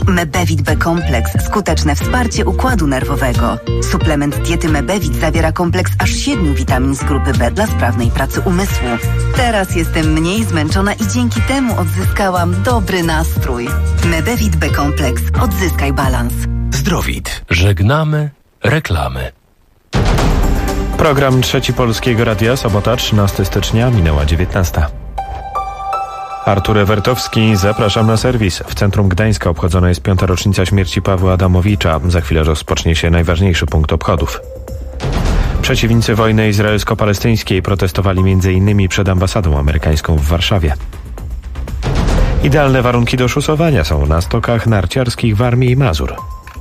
Mebevit B-kompleks. Skuteczne wsparcie układu nerwowego. Suplement diety Mebevit zawiera kompleks aż 7 witamin z grupy B dla sprawnej pracy umysłu. Teraz jestem mniej zmęczona i dzięki temu odzyskałam dobry nastrój. Mebevit B-kompleks. Odzyskaj balans. Zdrowit. Żegnamy reklamy. Program Trzeci Polskiego Radia, sobota 13 stycznia, minęła 19. Artur Ewertowski, zapraszam na serwis. W centrum Gdańska obchodzona jest 5. rocznica śmierci Pawła Adamowicza. Za chwilę rozpocznie się najważniejszy punkt obchodów. Przeciwnicy wojny izraelsko-palestyńskiej protestowali m.in. przed ambasadą amerykańską w Warszawie. Idealne warunki do szusowania są na stokach narciarskich w Warmii i Mazur.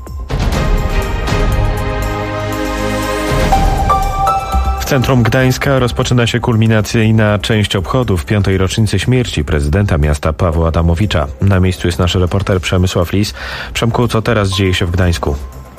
W centrum Gdańska rozpoczyna się kulminacyjna część obchodów 5. rocznicy śmierci prezydenta miasta Pawła Adamowicza. Na miejscu jest nasz reporter Przemysław Lis. Przemku, co teraz dzieje się w Gdańsku?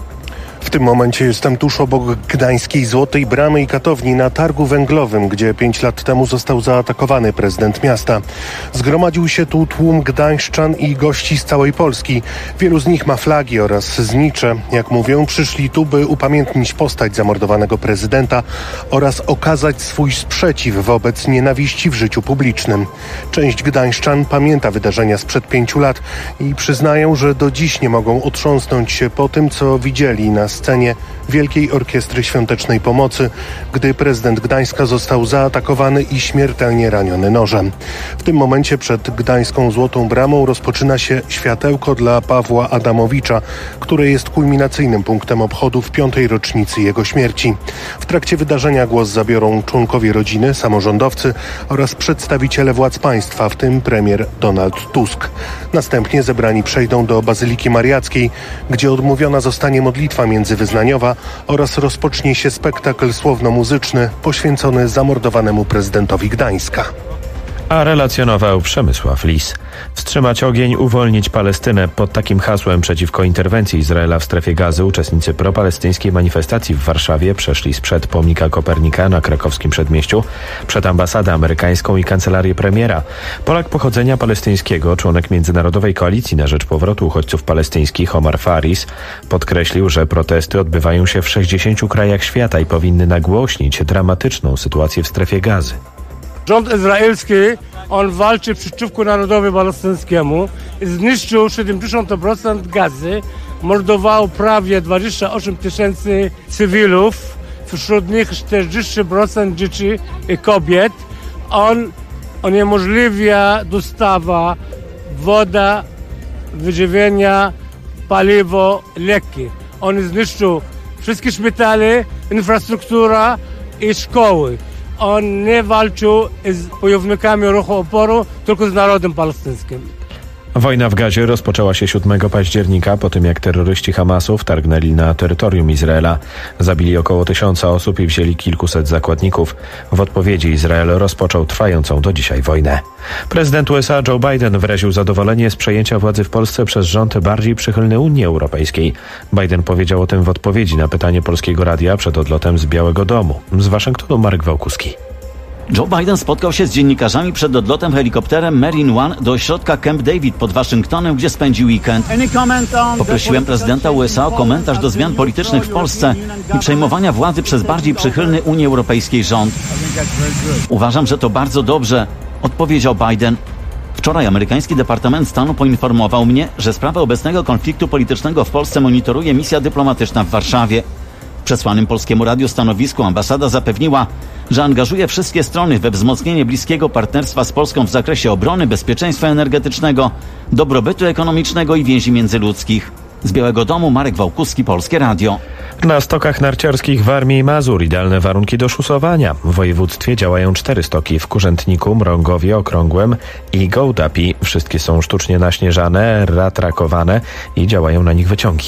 W tym momencie jestem tuż obok gdańskiej Złotej Bramy i Katowni na targu węglowym, gdzie 5 lat temu został zaatakowany prezydent miasta. Zgromadził się tu tłum gdańszczan i gości z całej Polski. Wielu z nich ma flagi oraz znicze. Jak mówią, przyszli tu, by upamiętnić postać zamordowanego prezydenta oraz okazać swój sprzeciw wobec nienawiści w życiu publicznym. Część gdańszczan pamięta wydarzenia sprzed 5 lat i przyznają, że do dziś nie mogą otrząsnąć się po tym, co widzieli na scenie Wielkiej Orkiestry Świątecznej Pomocy, gdy prezydent Gdańska został zaatakowany i śmiertelnie raniony nożem. W tym momencie przed gdańską Złotą Bramą rozpoczyna się światełko dla Pawła Adamowicza, które jest kulminacyjnym punktem obchodów 5. rocznicy jego śmierci. W trakcie wydarzenia głos zabiorą członkowie rodziny, samorządowcy oraz przedstawiciele władz państwa, w tym premier Donald Tusk. Następnie zebrani przejdą do Bazyliki Mariackiej, gdzie odmówiona zostanie modlitwa międzywyznaniowa oraz rozpocznie się spektakl słowno-muzyczny poświęcony zamordowanemu prezydentowi Gdańska. A relacjonował Przemysław Lis. Wstrzymać ogień, uwolnić Palestynę. Pod takim hasłem przeciwko interwencji Izraela w strefie Gazy uczestnicy propalestyńskiej manifestacji w Warszawie przeszli sprzed pomnika Kopernika na krakowskim przedmieściu, przed ambasadę amerykańską i kancelarię premiera. Polak pochodzenia palestyńskiego, członek Międzynarodowej Koalicji na rzecz Powrotu Uchodźców Palestyńskich Omar Faris podkreślił, że protesty odbywają się w 60 krajach świata i powinny nagłośnić dramatyczną sytuację w strefie Gazy. Rząd izraelski, on walczy przeciwko narodowi palestyńskiemu, zniszczył 70% Gazy, mordował prawie 28 tysięcy cywilów, wśród nich 40% dzieci i kobiet. On uniemożliwia dostawa woda, wyżywienia, paliwo, leki. On zniszczył wszystkie szpitale, infrastruktura i szkoły. On nie walczył z bojownikami ruchu oporu, tylko z narodem palestyńskim. Wojna w Gazie rozpoczęła się 7 października po tym, jak terroryści Hamasu wtargnęli na terytorium Izraela. Zabili około 1000 osób i wzięli kilkuset zakładników. W odpowiedzi Izrael rozpoczął trwającą do dzisiaj wojnę. Prezydent USA Joe Biden wyraził zadowolenie z przejęcia władzy w Polsce przez rząd bardziej przychylny Unii Europejskiej. Biden powiedział o tym w odpowiedzi na pytanie Polskiego Radia przed odlotem z Białego Domu. Z Waszyngtonu Marek Wałkuski. Joe Biden spotkał się z dziennikarzami przed odlotem helikopterem Marine One do ośrodka Camp David pod Waszyngtonem, gdzie spędził weekend. Poprosiłem prezydenta USA o komentarz do zmian politycznych w Polsce i przejmowania władzy przez bardziej przychylny Unii Europejskiej rząd. Uważam, że to bardzo dobrze, odpowiedział Biden. Wczoraj amerykański Departament Stanu poinformował mnie, że sprawę obecnego konfliktu politycznego w Polsce monitoruje misja dyplomatyczna w Warszawie. W przesłanym Polskiemu Radiu stanowisku ambasada zapewniła, że angażuje wszystkie strony we wzmocnienie bliskiego partnerstwa z Polską w zakresie obrony, bezpieczeństwa energetycznego, dobrobytu ekonomicznego i więzi międzyludzkich. Z Białego Domu Marek Wałkuski, Polskie Radio. Na stokach narciarskich w Warmii i Mazur idealne warunki do szusowania. W województwie działają 4 stoki w Kurzętniku, Mrągowie, Okrągłym i Gołdapi. Wszystkie są sztucznie naśnieżane, ratrakowane i działają na nich wyciągi.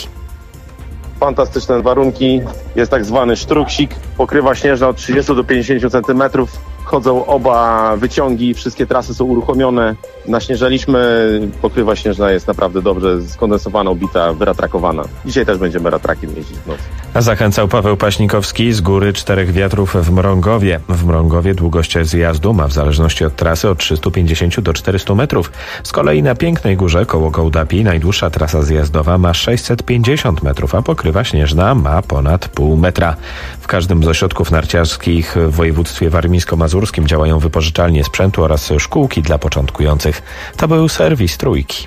Fantastyczne warunki, jest tak zwany sztruksik, pokrywa śnieżna od 30 do 50 cm, nadchodzą oba wyciągi, wszystkie trasy są uruchomione. Naśnieżaliśmy, pokrywa śnieżna jest naprawdę dobrze skondensowana, ubita, wyratrakowana. Dzisiaj też będziemy ratrakiem jeździć w nocy. A zachęcał Paweł Paśnikowski z Góry Czterech Wiatrów w Mrągowie. W Mrągowie długość zjazdu ma w zależności od trasy od 350 do 400 metrów. Z kolei na Pięknej Górze koło Kołdapi najdłuższa trasa zjazdowa ma 650 metrów, a pokrywa śnieżna ma ponad pół metra. W każdym z ośrodków narciarskich w województwie warmińsko-mazurskim działają wypożyczalnie sprzętu oraz szkółki dla początkujących. To był serwis Trójki.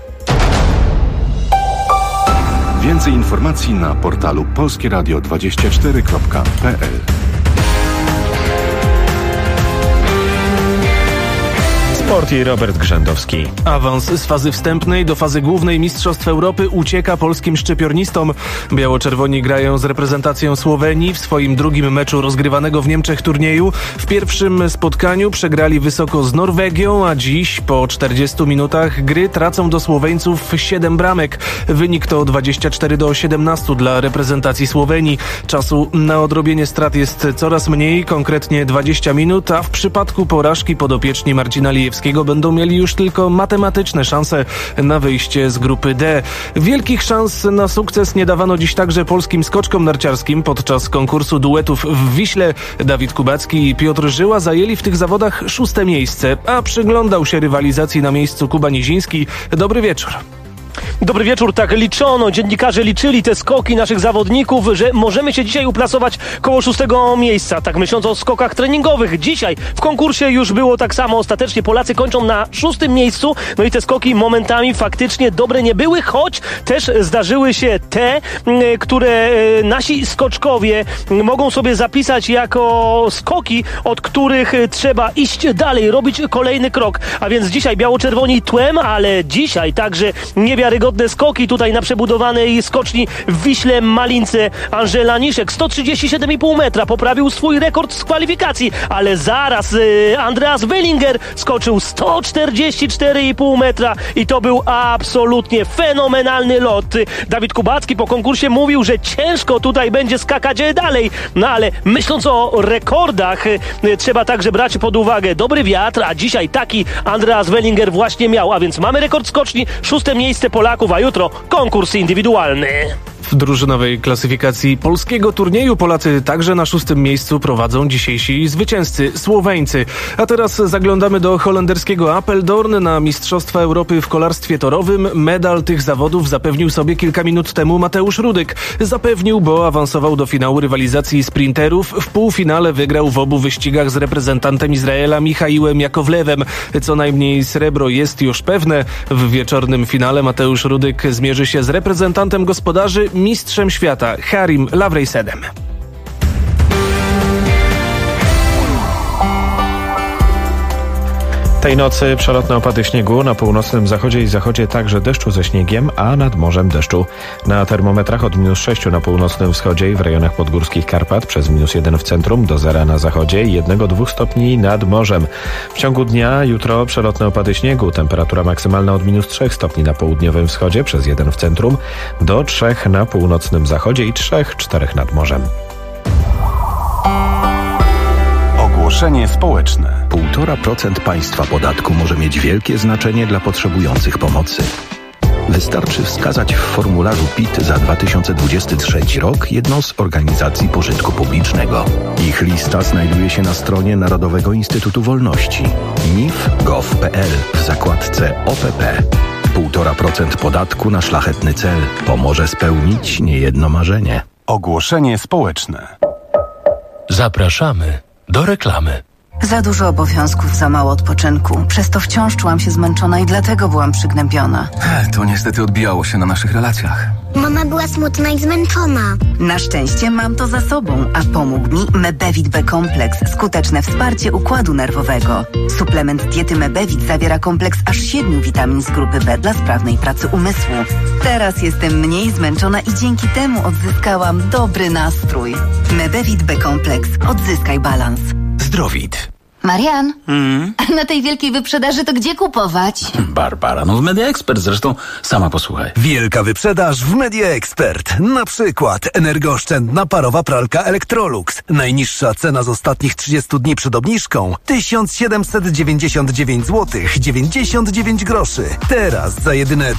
Więcej informacji na portalu polskieradio24.pl. Sport i Robert Grzędowski. Awans z fazy wstępnej do fazy głównej Mistrzostw Europy ucieka polskim szczypiornistom. Biało-czerwoni grają z reprezentacją Słowenii w swoim drugim meczu rozgrywanego w Niemczech turnieju. W pierwszym spotkaniu przegrali wysoko z Norwegią, a dziś po 40 minutach gry tracą do Słoweńców 7 bramek. Wynik to 24-17 dla reprezentacji Słowenii. Czasu na odrobienie strat jest coraz mniej, konkretnie 20 minut, a w przypadku porażki podopieczni Marcina Lijewskiego będą mieli już tylko matematyczne szanse na wyjście z grupy D. Wielkich szans na sukces nie dawano dziś także polskim skoczkom narciarskim. Podczas konkursu duetów w Wiśle Dawid Kubacki i Piotr Żyła zajęli w tych zawodach 6. miejsce, a przyglądał się rywalizacji na miejscu Kuba Niziński. Dobry wieczór. Dobry wieczór, tak liczono, dziennikarze liczyli te skoki naszych zawodników, że możemy się dzisiaj uplasować koło 6. miejsca, tak myśląc o skokach treningowych. Dzisiaj w konkursie już było tak samo, ostatecznie Polacy kończą na 6. miejscu, no i te skoki momentami faktycznie dobre nie były, choć też zdarzyły się te, które nasi skoczkowie mogą sobie zapisać jako skoki, od których trzeba iść dalej, robić kolejny krok, a więc dzisiaj biało-czerwoni tłem, ale dzisiaj także niewiarygodne skoki tutaj na przebudowanej skoczni w Wiśle Malince. Angela Niszek 137,5 metra poprawił swój rekord z kwalifikacji, ale zaraz Andreas Wellinger skoczył 144,5 metra i to był absolutnie fenomenalny lot. Dawid Kubacki po konkursie mówił, że ciężko tutaj będzie skakać dalej, no ale myśląc o rekordach trzeba także brać pod uwagę dobry wiatr, a dzisiaj taki Andreas Wellinger właśnie miał, a więc mamy rekord skoczni, 6. miejsce Polaków, a jutro konkurs indywidualny. W drużynowej klasyfikacji polskiego turnieju Polacy także na 6. miejscu prowadzą dzisiejsi zwycięzcy Słoweńcy. A teraz zaglądamy do holenderskiego Apeldoorn na Mistrzostwa Europy w kolarstwie torowym. Medal tych zawodów zapewnił sobie kilka minut temu Mateusz Rudyk. Zapewnił, bo awansował do finału rywalizacji sprinterów. W półfinale wygrał w obu wyścigach z reprezentantem Izraela Michaiłem Jakowlewem. Co najmniej srebro jest już pewne. W wieczornym finale Mateusz Rudyk zmierzy się z reprezentantem gospodarzy, mistrzem świata Harim Lavreisedem. Tej nocy przelotne opady śniegu, na północnym zachodzie i zachodzie także deszczu ze śniegiem, a nad morzem deszczu. Na termometrach od -6 na północnym wschodzie i w rejonach podgórskich Karpat, przez -1 w centrum, do 0 na zachodzie i 1-2 stopni nad morzem. W ciągu dnia jutro przelotne opady śniegu, temperatura maksymalna od -3 stopni na południowym wschodzie, przez 1 w centrum, do 3 na północnym zachodzie i 3-4 nad morzem. Ogłoszenie społeczne. 1,5% państwa podatku może mieć wielkie znaczenie dla potrzebujących pomocy. Wystarczy wskazać w formularzu PIT za 2023 rok jedną z organizacji pożytku publicznego. Ich lista znajduje się na stronie Narodowego Instytutu Wolności nif.gov.pl w zakładce OPP. 1,5% podatku na szlachetny cel pomoże spełnić niejedno marzenie. Ogłoszenie społeczne. Zapraszamy do reklamy. Za dużo obowiązków, za mało odpoczynku. Przez to wciąż czułam się zmęczona i dlatego byłam przygnębiona. To niestety odbijało się na naszych relacjach. Mama była smutna i zmęczona. Na szczęście mam to za sobą, a pomógł mi Mebevit B-kompleks. Skuteczne wsparcie układu nerwowego. Suplement diety Mebevit zawiera kompleks aż 7 witamin z grupy B dla sprawnej pracy umysłu. Teraz jestem mniej zmęczona i dzięki temu odzyskałam dobry nastrój. Mebevit B-kompleks. Odzyskaj balans. Zdrowit. Marian, na tej wielkiej wyprzedaży to gdzie kupować? Barbara, w Media Expert, zresztą sama posłuchaj. Wielka wyprzedaż w Media Expert. Na przykład energooszczędna parowa pralka Electrolux. Najniższa cena z ostatnich 30 dni przed obniżką 1799 zł 99 groszy. Teraz za jedyne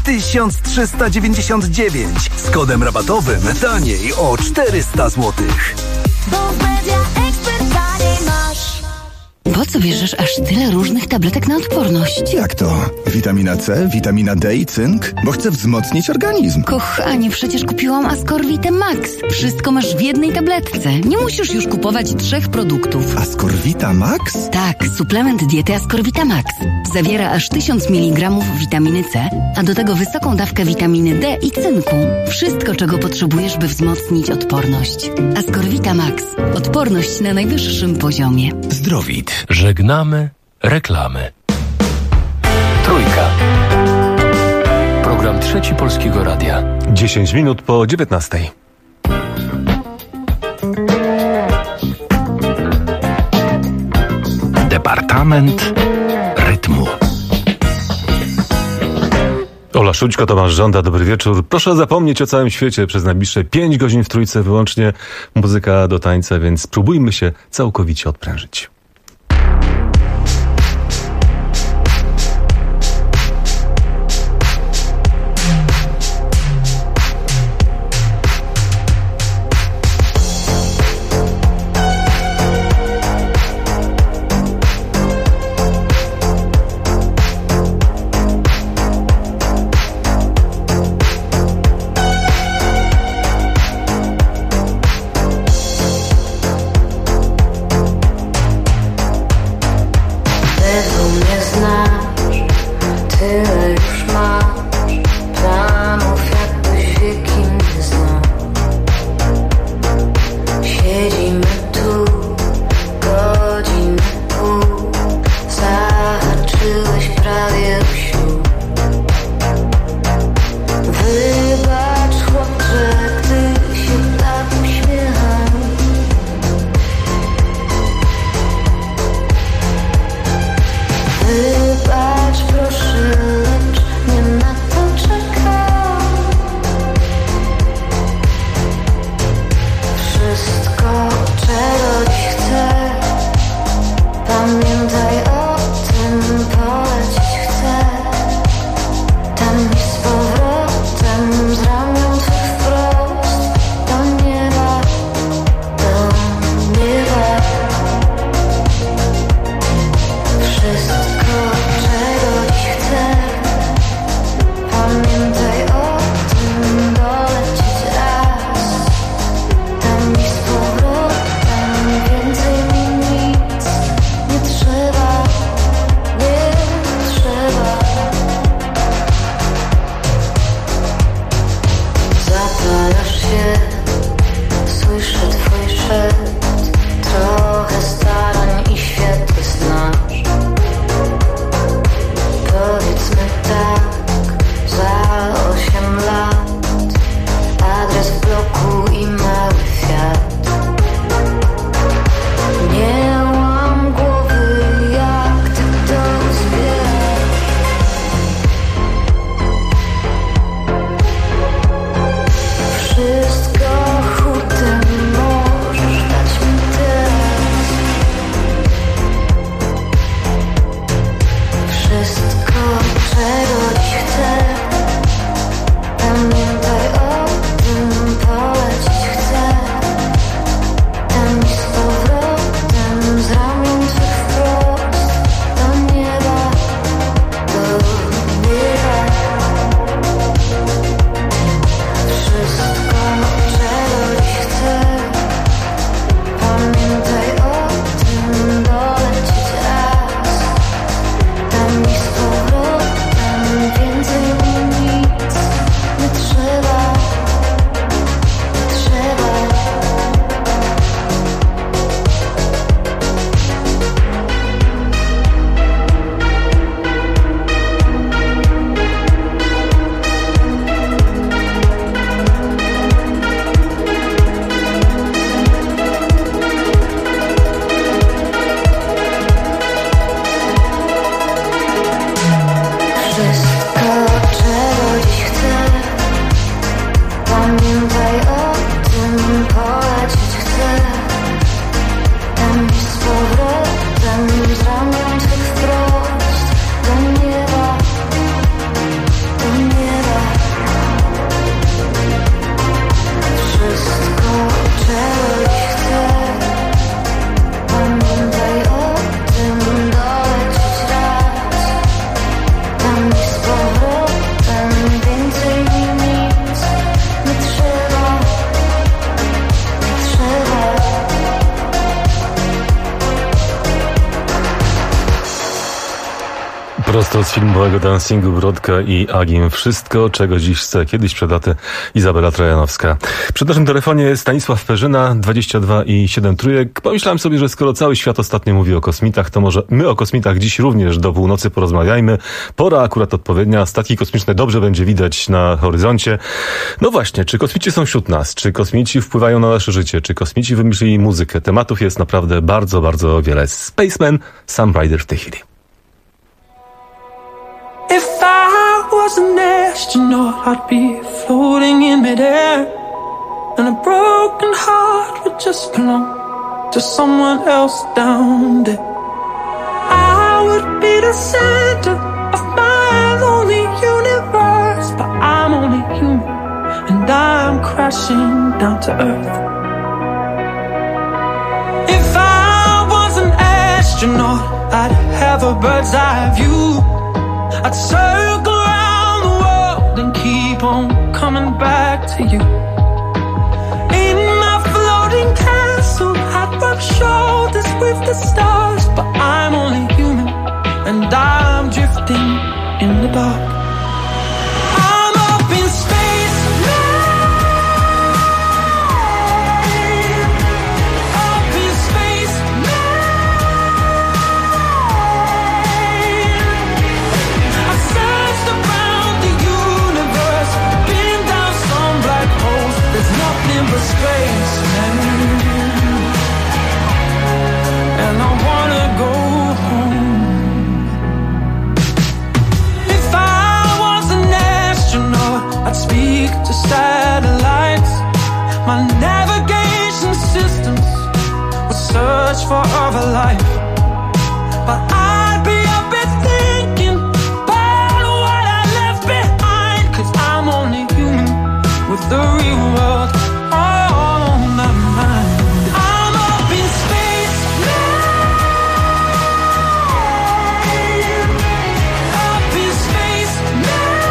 1399 z kodem rabatowym taniej o 400 zł. Bo w Media Expert taniej masz. Po co bierzesz aż tyle różnych tabletek na odporność? Jak to? Witamina C, witamina D i cynk? Bo chcę wzmocnić organizm. Kochanie, przecież kupiłam Ascorvitę Max. Wszystko masz w jednej tabletce. Nie musisz już kupować 3 produktów. Ascorvita Max? Tak, suplement diety Ascorvita Max. Zawiera aż 1000 mg witaminy C, a do tego wysoką dawkę witaminy D i cynku. Wszystko, czego potrzebujesz, by wzmocnić odporność. Ascorvita Max. Odporność na najwyższym poziomie. Zdrowit. Żegnamy reklamy. Trójka. Program Trzeci Polskiego Radia. 10 minut po 19. Departament Rytmu. Ola Szućko, Tomasz Żąda, dobry wieczór. Proszę zapomnieć o całym świecie przez najbliższe 5 godzin w Trójce, wyłącznie muzyka do tańca, więc spróbujmy się całkowicie odprężyć. Wszystko Prosto z filmowego dancingu Brodka i Agim. Wszystko, czego dziś chce. Kiedyś przed laty Izabela Trojanowska. Przy naszym telefonie Stanisław Perzyna, 22 i 7 trójek. Pomyślałem sobie, że skoro cały świat ostatnio mówi o kosmitach, to może my o kosmitach dziś również do północy porozmawiajmy. Pora akurat odpowiednia. Statki kosmiczne dobrze będzie widać na horyzoncie. No właśnie, czy kosmici są wśród nas? Czy kosmici wpływają na nasze życie? Czy kosmici wymyślili muzykę? Tematów jest naprawdę bardzo, bardzo wiele. Spaceman, Sam Ryder w tej chwili. If I was an astronaut, I'd be floating in midair, and a broken heart would just belong to someone else down there. I would be the center of my lonely universe, but I'm only human, and I'm crashing down to earth. If I was an astronaut, I'd have a bird's eye view. I'd circle around the world and keep on coming back to you. In my floating castle, I'd rub shoulders with the stars, but I'm only human, and I'm drifting in the dark. I'm up in space now. Up in space now. I've searched around the universe, been down some black holes. There's nothing but space, man. And I wanna go home. If I was an astronaut, I'd speak to satellites. My navigation systems would search for other life, but I'd be up there thinking about what I left behind, 'cause I'm only human with the real world on my mind. I'm up in space now. Up in space now.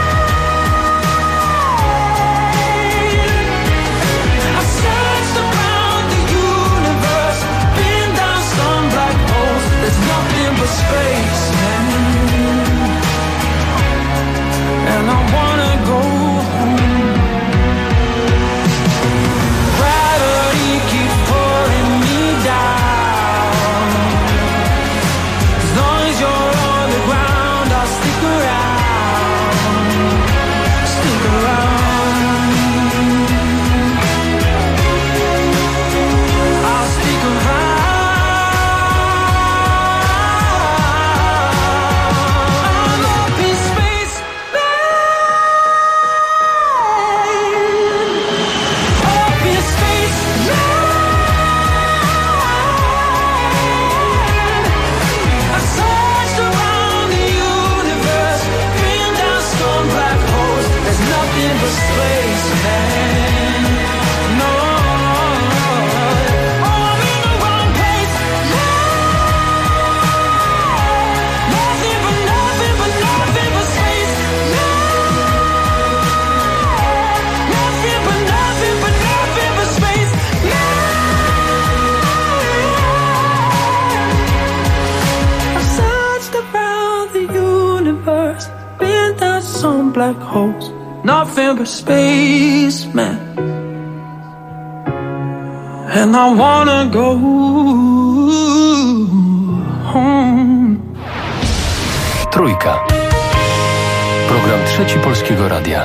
I've searched around the universe, been down some black holes. There's nothing but space, man. And I wanna go home. Gravity keeps pulling me down. As long as you're on the ground, I'll stick around. Stick around. I'll stick around. I'm up in space, up in space I've searched around the universe, been down some black holes. There's nothing but space, man. No, oh, I'm in the wrong place. Nothing but nothing but nothing but space. Nothing but nothing but nothing but space. I've searched around the universe, been down some black holes. Nothing but space, man. And I wanna go home. Trójka. Program Trzeci Polskiego Radia.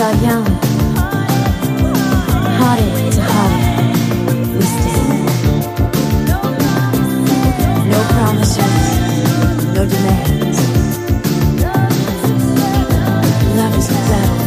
died young. Heartache to heartache, we stay. No promises, no demands. Love is a battle.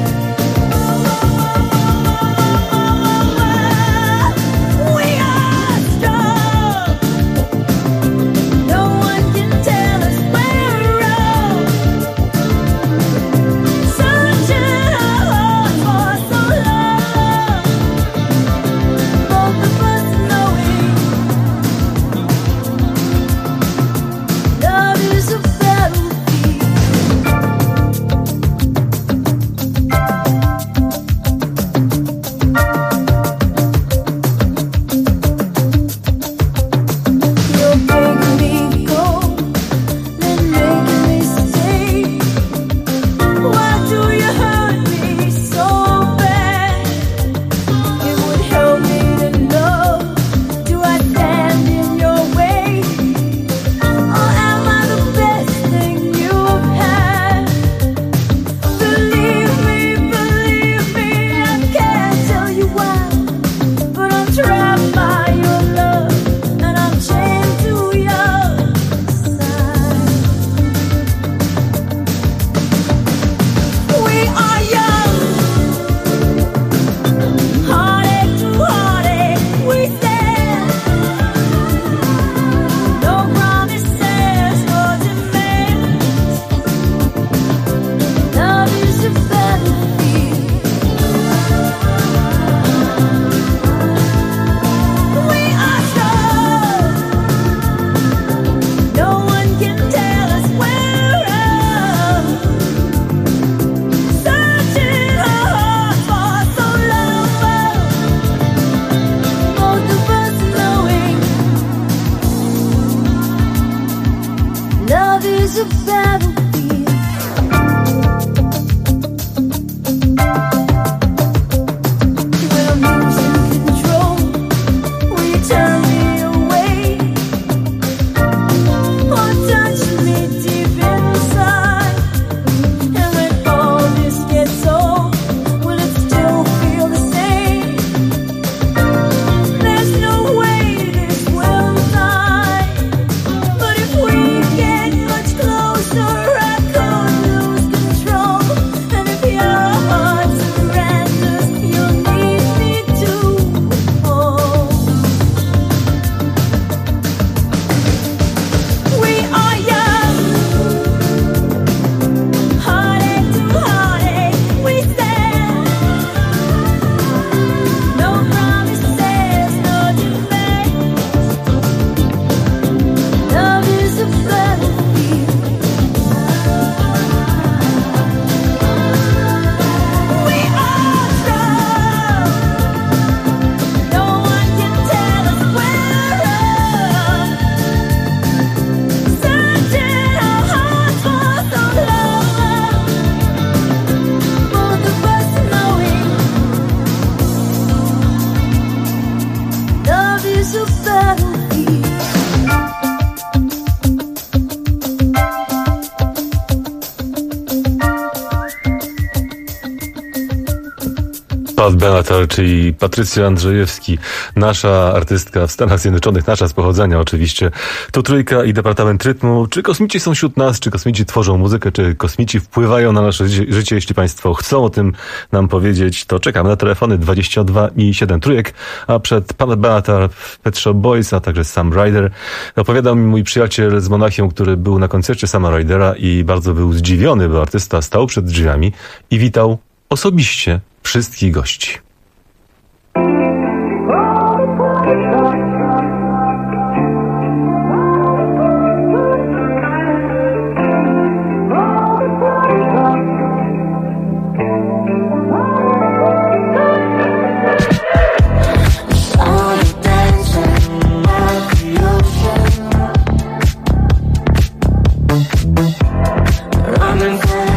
Pat Benatar, czyli Patrycja Andrzejewski, nasza artystka w Stanach Zjednoczonych, nasza z pochodzenia oczywiście. To Trójka i Departament Rytmu. Czy kosmici są wśród nas, czy kosmici tworzą muzykę, czy kosmici wpływają na nasze życie? Jeśli Państwo chcą o tym nam powiedzieć, to czekamy na telefony 22 i 7 trójek, a przed Pat Benatar, Pet Shop Boys, a także Sam Ryder. Opowiadał mi mój przyjaciel z Monachium, który był na koncercie Sama Rydera i bardzo był zdziwiony, bo artysta stał przed drzwiami i witał osobiście wszystkich gości.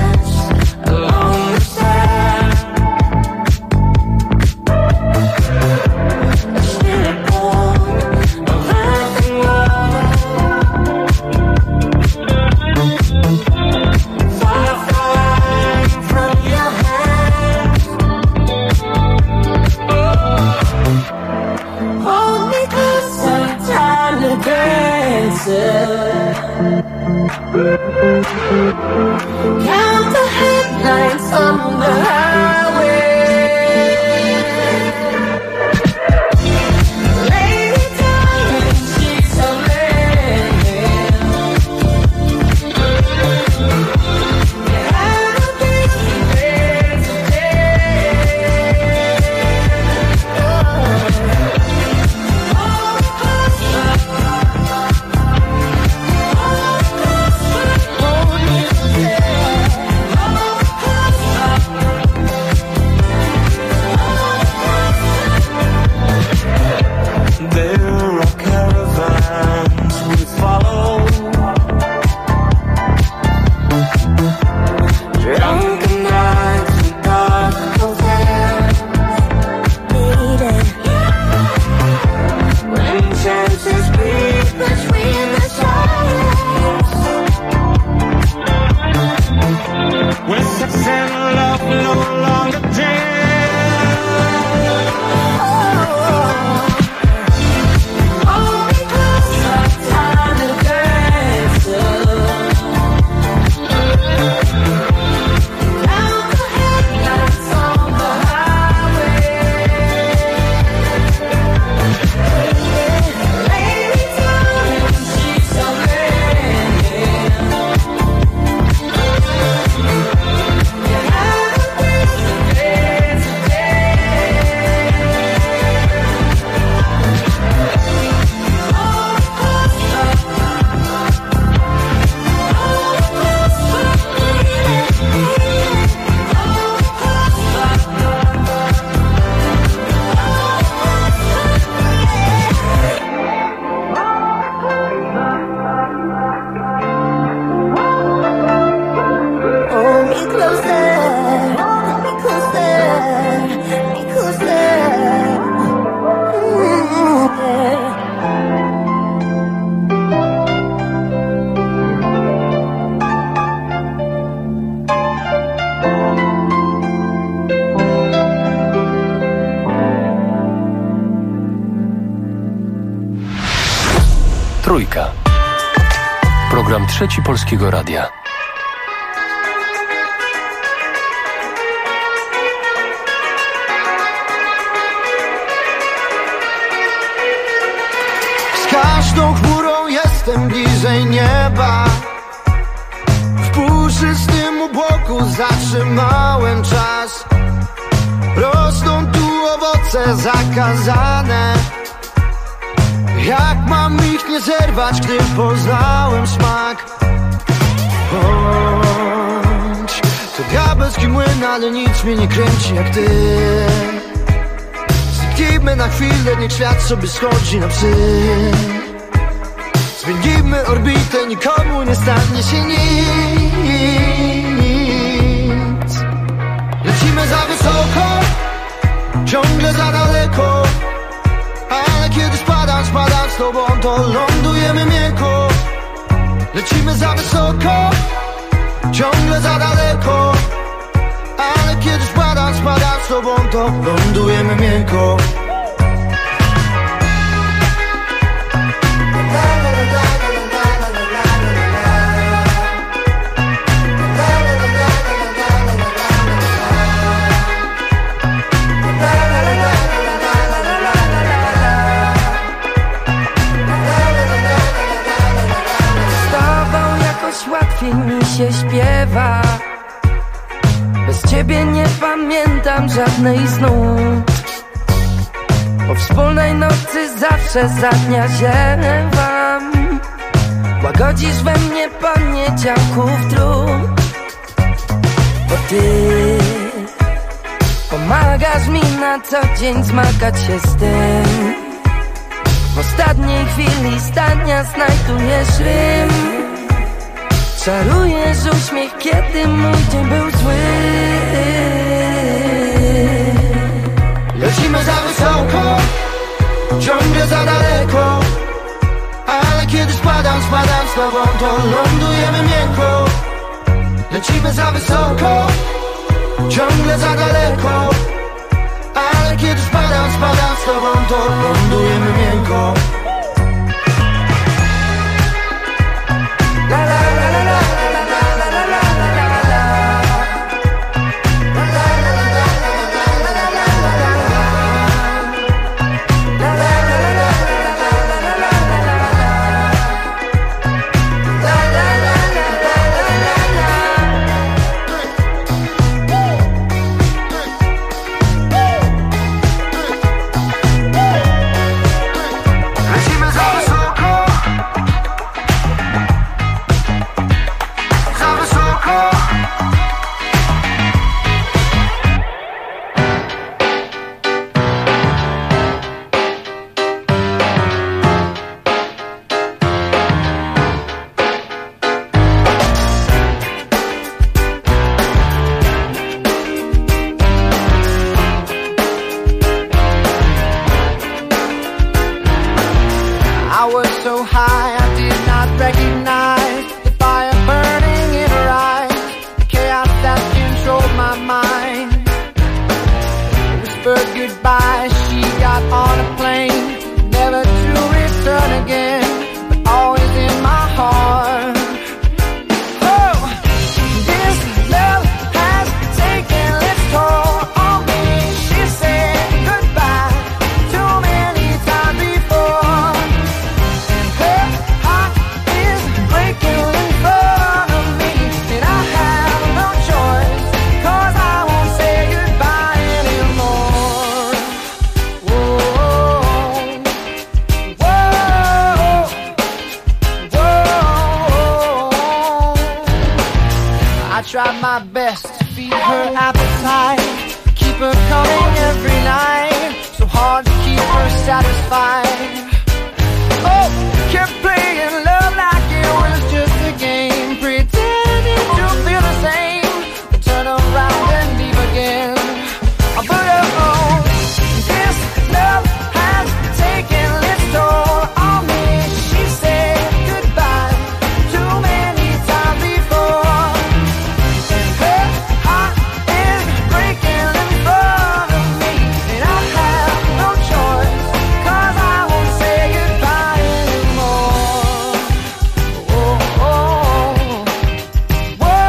Along the sand. Count the headlights on the highway. Trójka. Program Trzeci Polskiego Radia. Z każdą chmurą jestem bliżej nieba. W puszystym obłoku zatrzymałem czas. Rosną tu owoce zakazane. Jak mam ich nie zerwać, gdy poznałem smak? Bądź to diabelski młyn, ale nic mnie nie kręci jak ty. Zniknijmy na chwilę, niech świat sobie schodzi na psy. Zmienimy orbitę, nikomu nie stanie się nic. Lecimy za wysoko, ciągle za daleko. Ale kiedy spadam z tobą, to lądujemy miękko. Lecimy za wysoko, ciągle za daleko. Ale kiedy spadam z tobą, to lądujemy miękko. Łatwiej mi się śpiewa. Bez ciebie nie pamiętam żadnej snu. Po wspólnej nocy zawsze za dnia ziewam. Łagodzisz we mnie poniedziałków trud. Bo ty pomagasz mi na co dzień zmagać się z tym. W ostatniej chwili zdania znajdujesz rym. Czarujesz uśmiech, kiedy mój dzień był zły. Lecimy za wysoko, ciągle za daleko. Ale kiedy spadam z tobą, to lądujemy miękko. Lecimy za wysoko, ciągle za daleko. Ale kiedy spadam z tobą, to lądujemy miękko. try my best to feed her appetite, keep her coming every night, so hard to keep her satisfied. Oh, kept playing love like it was just a game, pretending to feel the same, but turn around and leave again. But oh, this love has taken its toll on me. She said goodbye too many times before, and her heart is breaking in front of me, and I have no choice, 'cause I won't say goodbye anymore. Oh, oh, whoa,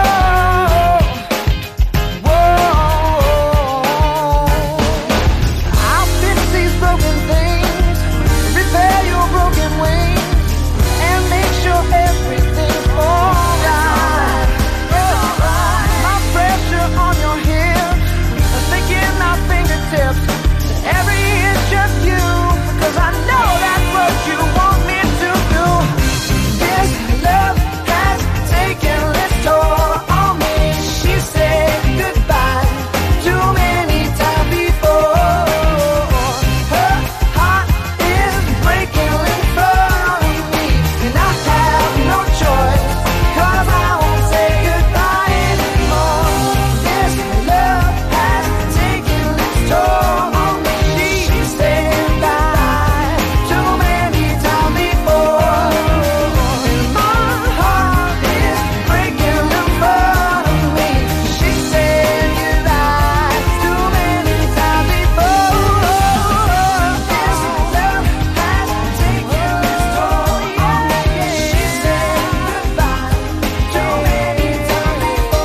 whoa. I'll fix these broken things, repair your broken wings, and make sure everything's alright. My pressure on your hips, thinking my fingertips, every inch of you, 'cause I know that's what you want me to do. This love has taken its toll on me. She said goodbye too many times before. Her heart is breaking in front of me, and I have no choice, 'cause I won't say goodbye anymore. This love has taken its toll on me. She said goodbye too many times before, and my heart is breaking in front of me. She said goodbye too many times before. This love has taken its toll on me. She said goodbye too many times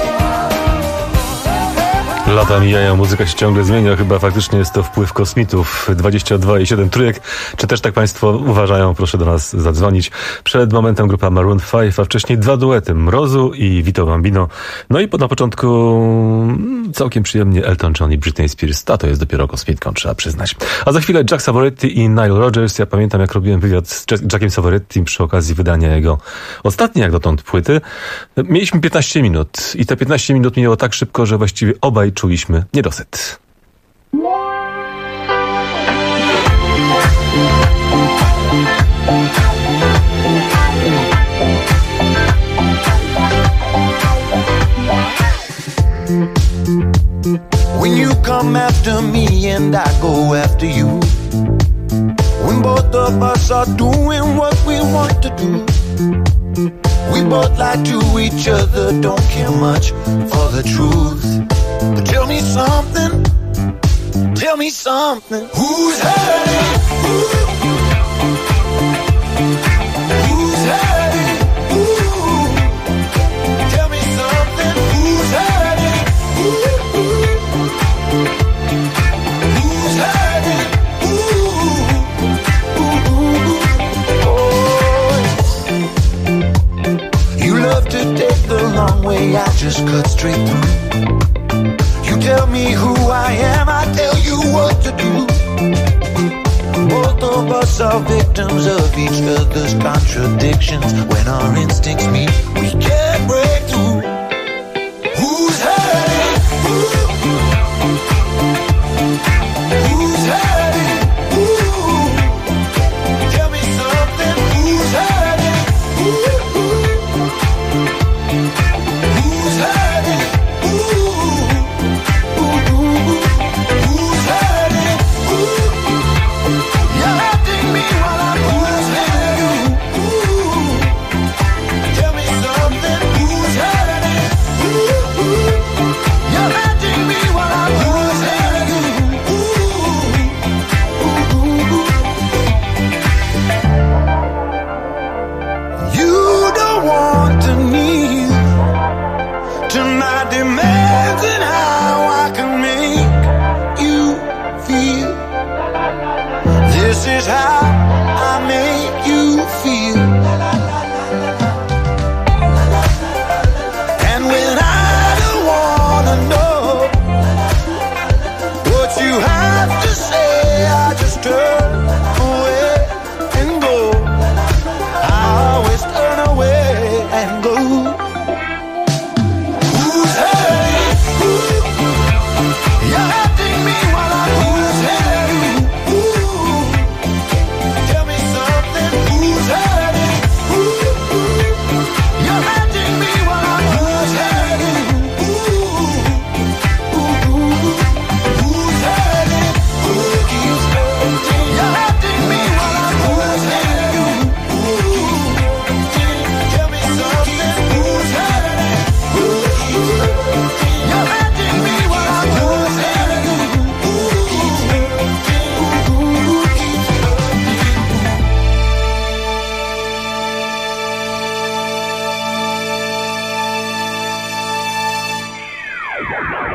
before. Lata mijają, muzyka się ciągle zmienia. Chyba faktycznie jest to wpływ kosmitów. 22,7 trójek. Czy też tak państwo uważają? Proszę do nas zadzwonić. Przed momentem grupa Maroon 5, a wcześniej dwa duety. Mrozu i Vito Bambino. No i na początku całkiem przyjemnie Elton John i Britney Spears. To jest dopiero kosmitką, trzeba przyznać. A za chwilę Jack Savoretti i Nile Rodgers. Ja pamiętam, jak robiłem wywiad z Jackiem Savoretti przy okazji wydania jego ostatniej jak dotąd płyty. Mieliśmy 15 minut i te 15 minut minęło tak szybko, że właściwie obaj czuliśmy niedosyt. When you come after me and I go after you, when both of us are doing what we want to do, we both lie to each other, don't care much for the truth. But tell me something, who's hurting? Who's hurting? Ooh. Tell me something, who's hurting? Who's hurting? You love to take the long way, I just cut straight through. You tell me who I am, I tell you what to do. Both of us are victims of each other's contradictions. When our instincts meet, we can't break through. Who's hurting? Who's hurting? Ooh. Tell me something. Who's hurting? Who's hurting? Who's hurting? You're hurting me while I'm losing you. Tell me something. Who's hurting? You're hurting me while I'm losing you.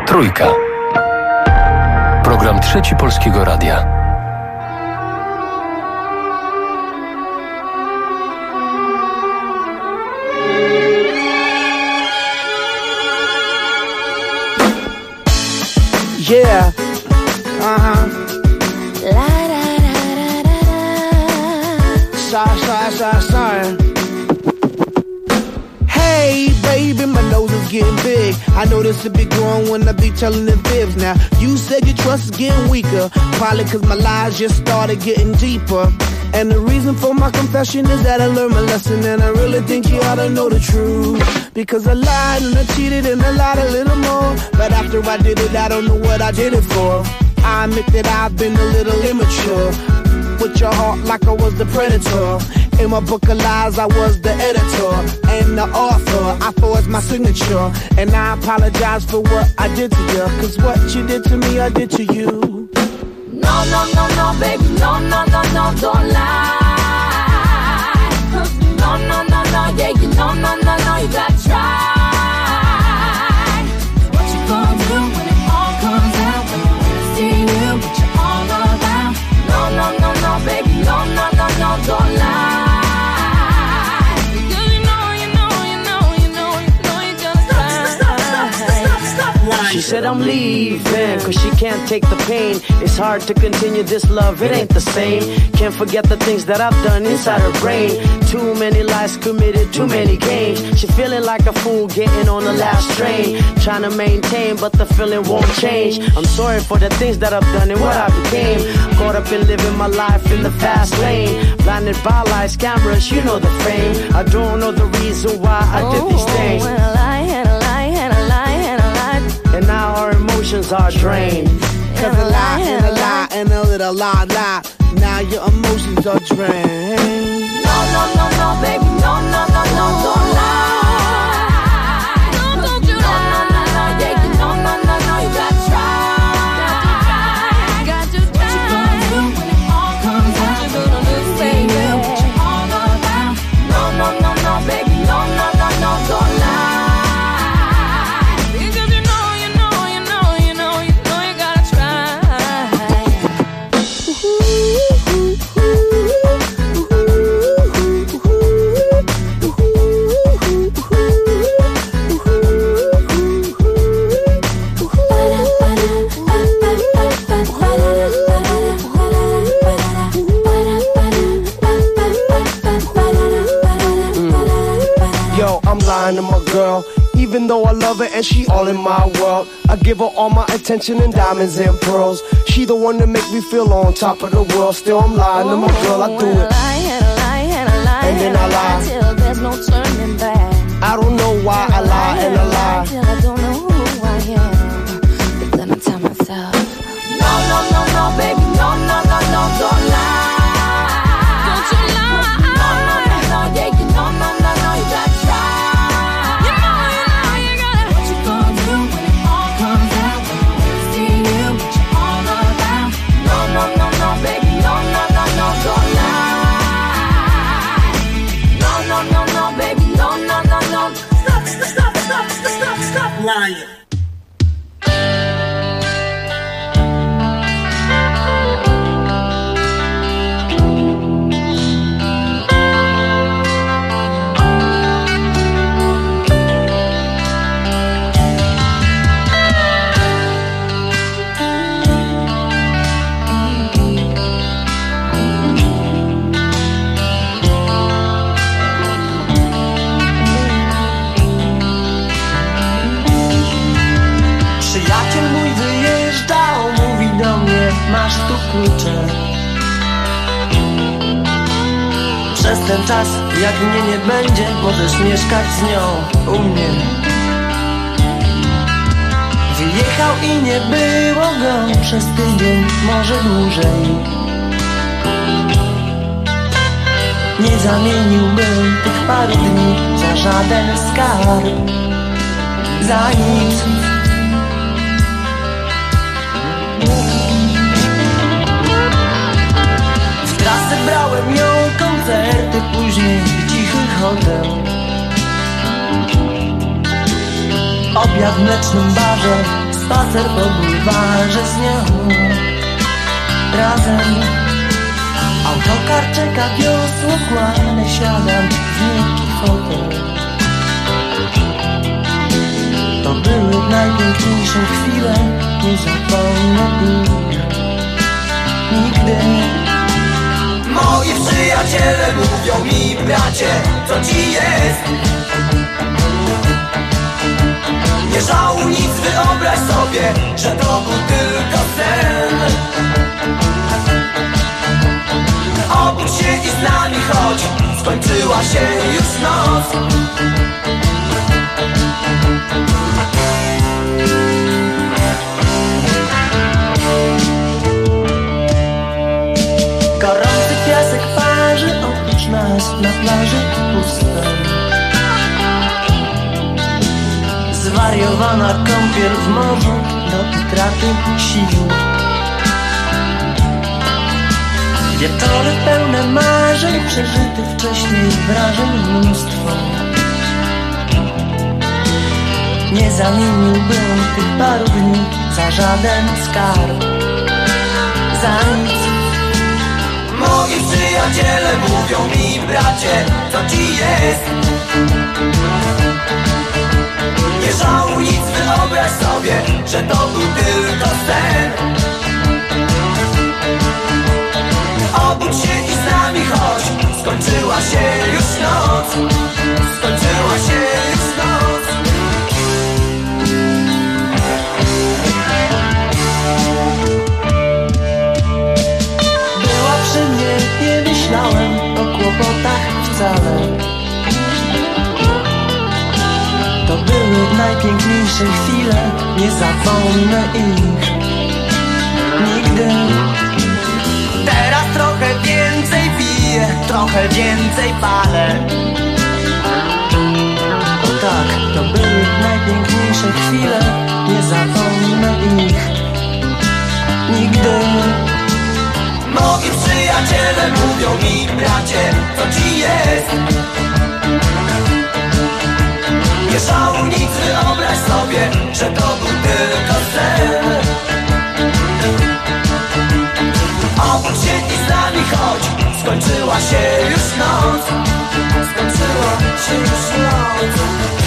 Trójka. Program Trzeci Polskiego Radia. Yeah. Sorry. Hey, baby, my nose is getting big. I know this a bit growing when I be telling the fibs. Now, you said your trust is getting weaker. Probably cause my lies just started getting deeper. And the reason for my confession is that I learned my lesson. And I really think you ought to know the truth. Because I lied and I cheated and I lied a little more. But after I did it, I don't know what I did it for. I admit that I've been a little immature. With your heart like I was the predator. In my book of lies, I was the editor and the author. I forged my signature. And I apologize for what I did to you. Cause what you did to me, I did to you. No, baby, no, don't lie. No, yeah, you no, you gotta try. What you gonna do when it all comes out? When you see you, what you all about? No, baby, no, don't lie. Because you know, you gotta try. She said I'm leaving, cause she can't take the pain. It's hard to continue this love, it ain't the same. Can't forget the things that I've done inside her brain. Too many lies committed, too many games. She feeling like a fool getting on the last train. Trying to maintain, but the feeling won't change. I'm sorry for the things that I've done and what I became. Caught up in living my life in the fast lane. Blinded by lights, cameras, you know the fame. I don't know the reason why I did these things. And a lie, and a lie, and a lie, and a lie. And now our emotions are drained. Cause a lie and a lie and a little lie. Now your emotions are drained. No, baby, no, don't lie. No, don't you lie. No, yeah, you no, you gotta try. Got to try. What you gonna do when it all comes out? What you gonna do, baby? What you all about? No, baby, no, don't lie. Because you know, you gotta try. I'm lying to my girl, even though I love her and she all in my world. I give her all my attention and diamonds and pearls. She the one that make me feel on top of the world. Still I'm lying to my girl, I do it. And then I lie till there's no turning back. I don't know why I lie and I lie till I don't know who I am. But then I tell myself, No, baby, no, don't lie. Don't you lie. No, yeah, you no, you gotta try. You gotta. What you gonna do when it all comes out? When you see you, what you all about? No, baby, no, don't lie. No, baby, no. Stop lying. Masz tu klucze. Przez ten czas, jak mnie nie będzie, możesz mieszkać z nią u mnie. Wyjechał i nie było go przez tydzień, może dłużej. Nie zamieniłbym tych paru dni za żaden skarb, za nic. Zebrałem ją, koncerty, później cichy hotel. Obiad w mlecznym barze, spacer po bulwarze z nią razem. Autokar czeka, wiosło kłane, siadam w miękki fotel. To były najpiękniejsze chwile, nie zapomnę ich nigdy. Moi przyjaciele mówią mi, bracie, co ci jest? Nie żałuj nic, wyobraź sobie, że to był tylko sen. Obudź się i z nami chodź, skończyła się już noc. Gorący piasek parzy, oprócz nas na plaży pusto. Zwariowana kąpiel w morzu do utraty sił. Wieczory pełne marzeń, przeżytych wcześniej wrażeń mnóstwo. Nie zamieniłbym tych paru dni za żaden skarb, za nic. Moi przyjaciele mówią mi, bracie, co ci jest? Nie żałuj nic, wyobraź sobie, że to był tylko sen. Obudź się i z nami chodź, skończyła się już noc. Skończyła się już noc. Była przy mnie, nie myślałem o kłopotach wcale. To były najpiękniejsze chwile, nie zapomnę ich nigdy. Teraz trochę więcej piję, trochę więcej palę. O tak, to były najpiękniejsze chwile, nie zapomnę ich nigdy. Moi przyjaciele mówią mi, bracie, co ci jest? Nie żałuj nic, wyobraź sobie, że to był tylko sen. Obudź się i z nami chodź, skończyła się już noc. Skończyła się już noc.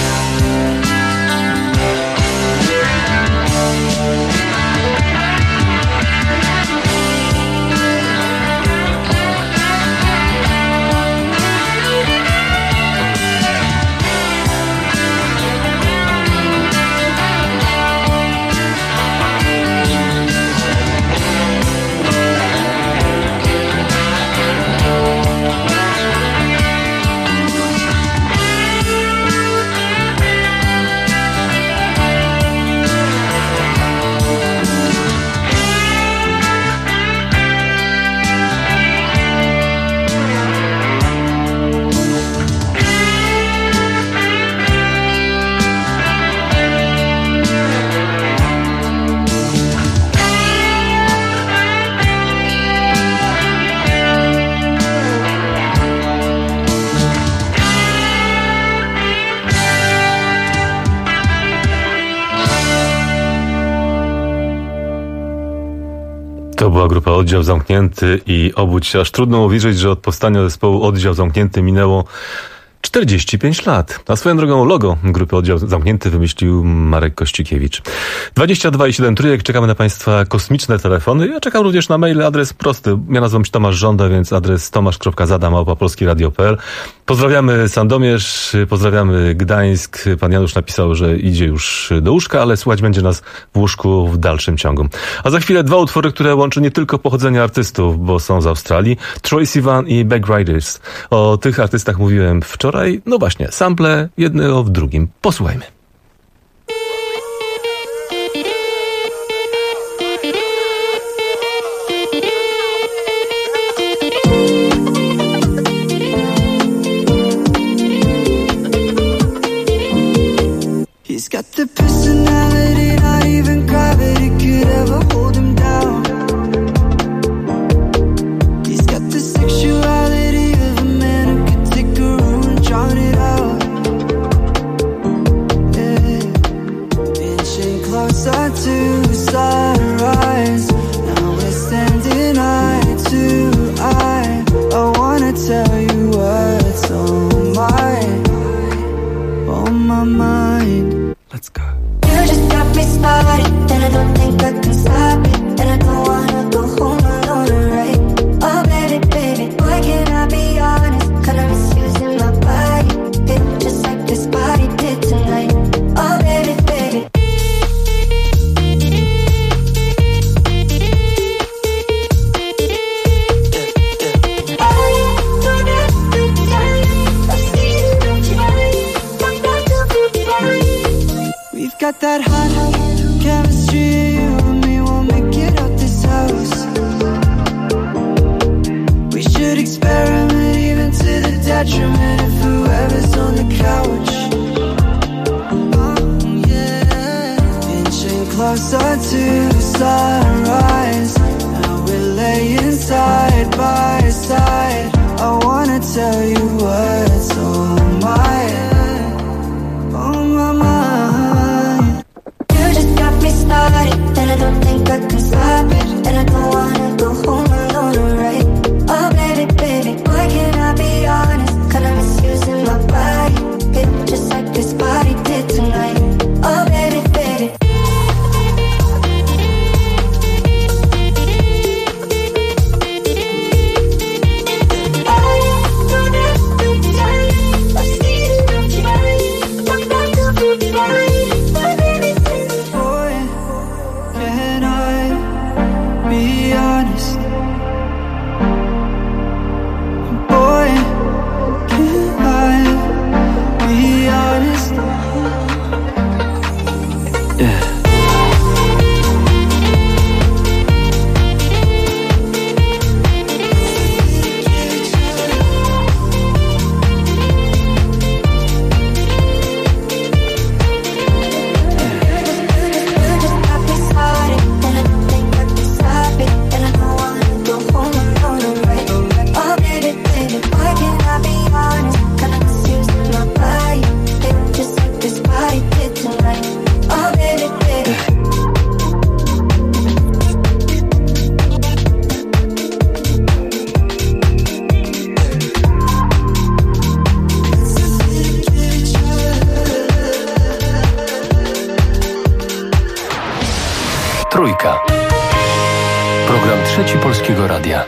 To była grupa Oddział Zamknięty i Obudź się. Aż trudno uwierzyć, że od powstania zespołu Oddział Zamknięty minęło 45 lat. A swoją drogą logo grupy Oddział Zamknięty wymyślił Marek Kościkiewicz. 22,7 trójek. Czekamy na Państwa kosmiczne telefony. Ja czekam również na maile. Adres prosty. Ja nazywam się Tomasz Żąda, więc adres tomasz.zada@polskieradio.pl. Pozdrawiamy Sandomierz, pozdrawiamy Gdańsk. Pan Janusz napisał, że idzie już do łóżka, ale słuchać będzie nas w łóżku w dalszym ciągu. A za chwilę dwa utwory, które łączy nie tylko pochodzenie artystów, bo są z Australii. Troye Sivan i Beck Riders. O tych artystach mówiłem wczoraj. No właśnie, sample jednego w drugim. Posłuchajmy. He's got the personality, not even gravity could ever hold him down. He's got the sexuality of a man who could take a room and drown it out. my mind. Let's go. You just got me started, and I don't think I can stop it. And I don't wanna go home alone, right? Oh baby, baby, why can't I be honest? Kinda misusing my body, it just like this body did tonight. Oh baby, baby. We've got that hot chemistry, you and me won't make it out this house. We should experiment even to the detriment of whoever's on the couch. Oh yeah, inching closer to sunrise. Now we're laying side by side. I wanna tell you what's on my mind. You just got me started, and I don't think I can stop it. And I don't wanna go home alone, right? Oh baby, baby, why can't I be honest? Kinda misusing my body, it just like this body did tonight. Oh baby, baby. Trójka. Program Trzeci Polskiego Radia.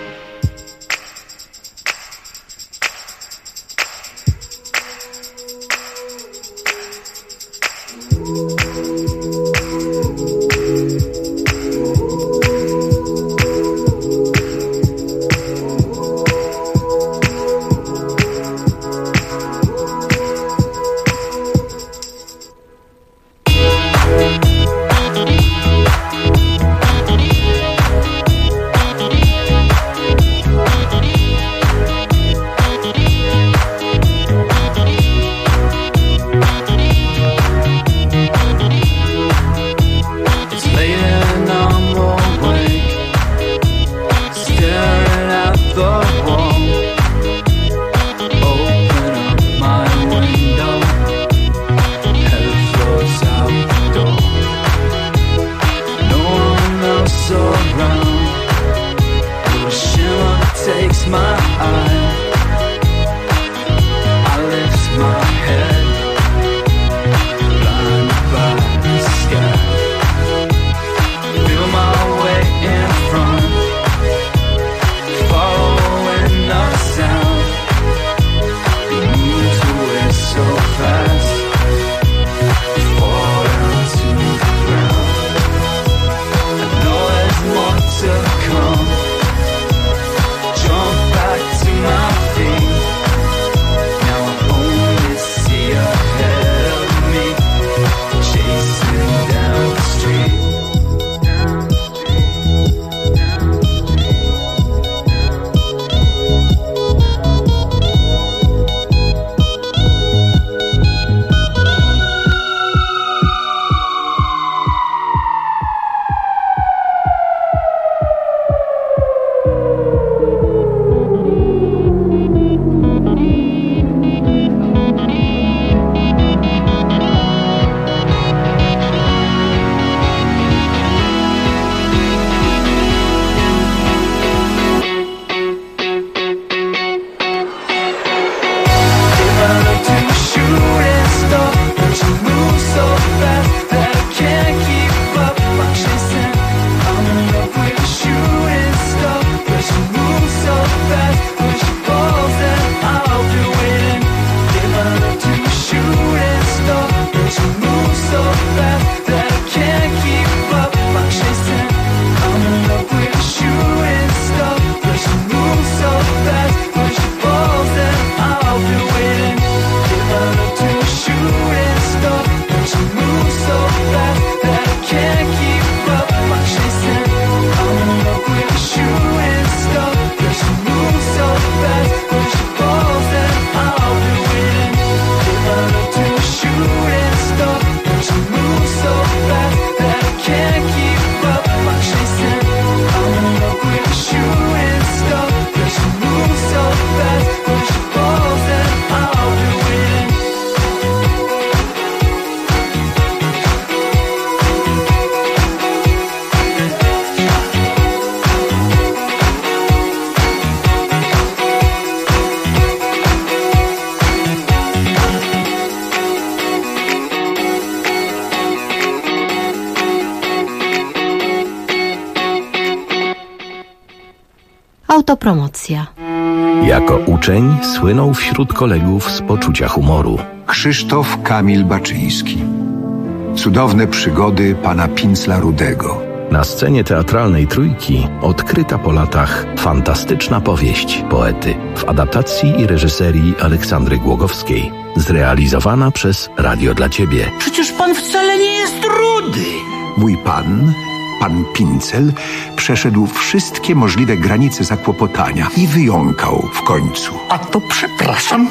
Autopromocja. Jako uczeń słynął wśród kolegów z poczucia humoru. Krzysztof Kamil Baczyński. Cudowne przygody pana Pincla Rudego. Na scenie teatralnej Trójki odkryta po latach fantastyczna powieść poety w adaptacji i reżyserii Aleksandry Głogowskiej, zrealizowana przez Radio dla Ciebie. Przecież pan wcale nie jest rudy. Mój pan Pincel, przeszedł wszystkie możliwe granice zakłopotania i wyjąkał w końcu. A to przepraszam.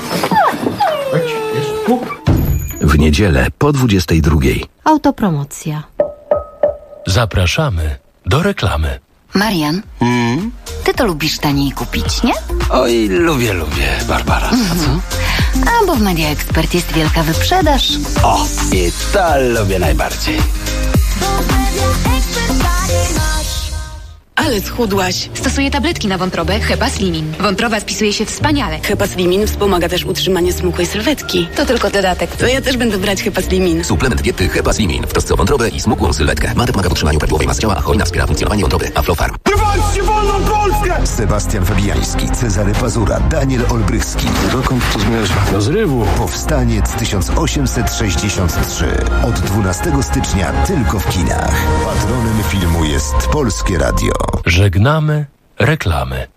W niedzielę po 22:00. Autopromocja. Zapraszamy do reklamy. Marian, ty to lubisz taniej kupić, nie? Oj, lubię, Barbara. A co? A bo w Media Expert jest wielka wyprzedaż. O, i to lubię najbardziej. Ale schudłaś. Stosuję tabletki na wątrobę Hepaslimin. Wątroba spisuje się wspaniale. Hepaslimin wspomaga też utrzymanie smukłej sylwetki. To tylko dodatek. To ja też będę brać Hepaslimin. Suplement diety Hepaslimin w trosce o wątrobę i smukłą sylwetkę. Mate pomaga w utrzymaniu prawidłowej masy ciała, a hojna wspiera funkcjonowanie wątroby. Aflofarm. Wywalczcie wolną Polskę! Sebastian Fabiański, Cezary Pazura, Daniel Olbrychski. Dokąd to zmierza? Do zrywu. Powstaniec 1863. Od 12 stycznia tylko w kinach. Patronem filmu jest Polskie Radio. Żegnamy reklamy.